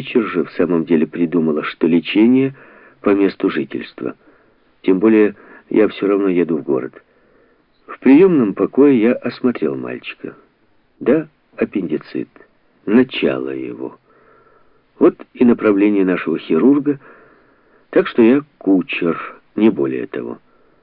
Диспетчер же в самом деле придумала, что лечение по месту жительства. Тем более я все равно еду в город. В приемном покое я осмотрел мальчика. Да, аппендицит. Начало его. Вот и направление нашего хирурга, так что я кучер, не более того.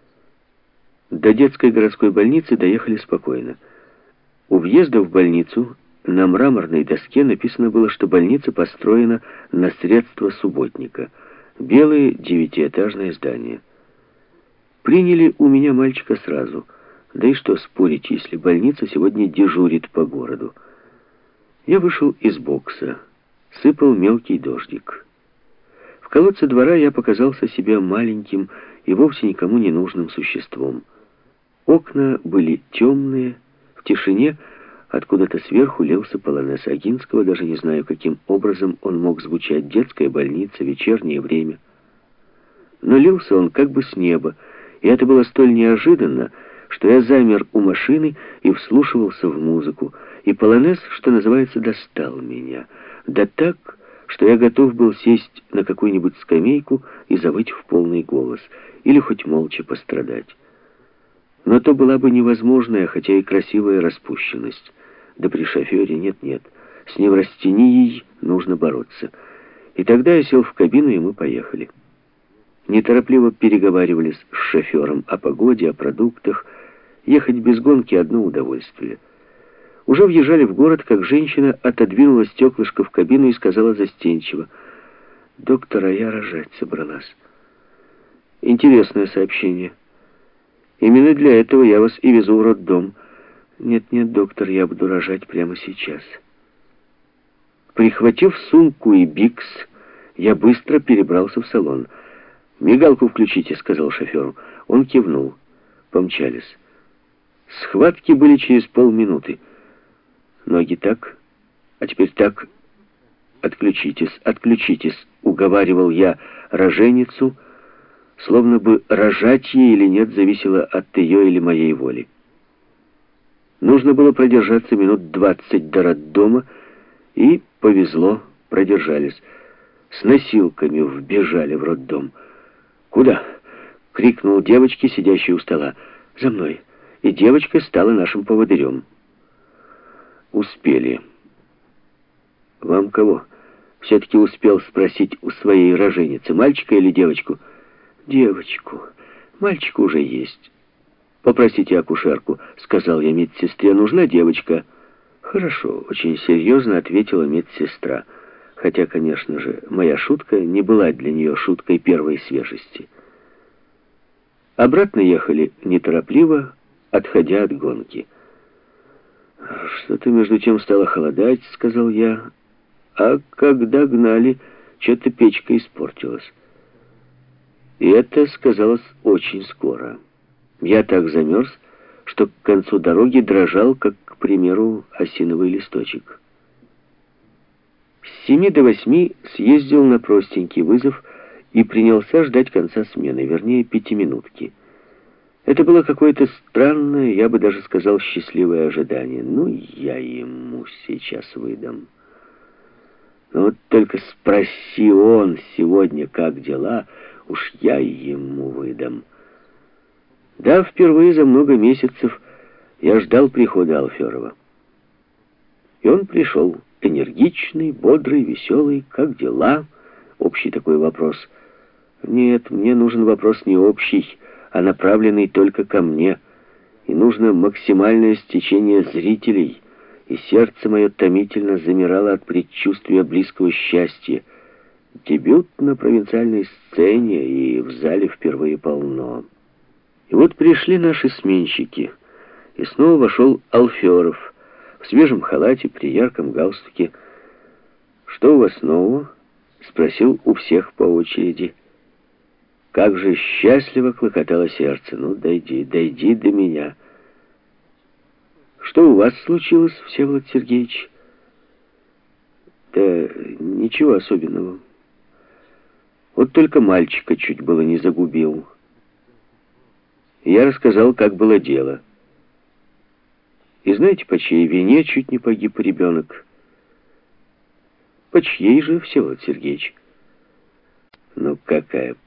До детской городской больницы доехали спокойно. У въезда в больницу на мраморной доске написано было, что больница построена на средства субботника. Белое 9-этажное здание. Приняли у меня мальчика сразу. Да и что спорить, если больница сегодня дежурит по городу. Я вышел из бокса. Сыпал мелкий дождик. В колодце двора я показался себе маленьким и вовсе никому не нужным существом. Окна были темные, в тишине откуда-то сверху лился полонез Огинского, даже не знаю, каким образом он мог звучать, детская больница, вечернее время. Но лился он как бы с неба, и это было столь неожиданно, что я замер у машины и вслушивался в музыку, и полонез, что называется, достал меня. Да так, что я готов был сесть на какую-нибудь скамейку и завыть в полный голос, или хоть молча пострадать. Но то была бы невозможная, хотя и красивая распущенность. Да при шофере нет-нет, с неврастенией нужно бороться. И тогда я сел в кабину, и мы поехали. Неторопливо переговаривались с шофером о погоде, о продуктах. Ехать без гонки — одно удовольствие. Уже въезжали в город, как женщина отодвинула стеклышко в кабину и сказала застенчиво: «Доктор, а я рожать собралась». Интересное сообщение. Именно для этого я вас и везу в роддом. Нет, доктор, я буду рожать прямо сейчас. Прихватив сумку и бикс, я быстро перебрался в салон. «Мигалку включите», — сказал шоферу. Он кивнул. Помчались. Схватки были через полминуты. Ноги так, а теперь так. Отключитесь», — уговаривал я роженицу, словно бы рожать ей или нет зависело от ее или моей воли. Нужно было продержаться минут 20 до роддома, и повезло, продержались. С носилками вбежали в роддом. «Куда?» — крикнул девочке, сидящей у стола. «За мной». И девочка стала нашим поводырем. Успели. «Вам кого?» — все-таки успел спросить у своей роженицы. «Мальчика или девочку?» «Девочку. Мальчик уже есть». «Попросите акушерку», — сказал я медсестре. «Нужна девочка». «Хорошо», — очень серьезно ответила медсестра. Хотя, конечно же, моя шутка не была для нее шуткой первой свежести. Обратно ехали неторопливо, отходя от гонки. «Что-то между тем стало холодать», — сказал я. «А когда гнали, что-то печка испортилась». И это сказалось очень скоро. Я так замерз, что к концу дороги дрожал, как, к примеру, осиновый листочек. С 7 до 8 съездил на простенький вызов и принялся ждать конца смены, вернее, 5-минутки. Это было какое-то странное, я бы даже сказал, счастливое ожидание. Ну, я ему сейчас выдам. Но вот только спроси он сегодня, как дела, уж я ему выдам. Да, впервые за много месяцев я ждал прихода Алферова. И он пришел, энергичный, бодрый, веселый. Как дела? Общий такой вопрос. Нет, мне нужен вопрос не общий, а направленный только ко мне. И нужно максимальное стечение зрителей. И сердце мое томительно замирало от предчувствия близкого счастья. Дебют на провинциальной сцене, и в зале впервые полно. И вот пришли наши сменщики, и снова вошел Алферов в свежем халате, при ярком галстуке. «Что у вас нового?» — спросил у всех по очереди. Как же счастливо клокотало сердце. «Ну, дойди до меня». «Что у вас случилось, Всеволод Сергеевич?» «Да ничего особенного. Вот только мальчика чуть было не загубил». Я рассказал, как было дело. И знаете, по чьей вине чуть не погиб ребенок? По чьей же, Всеволод Сергеевич? Ну какая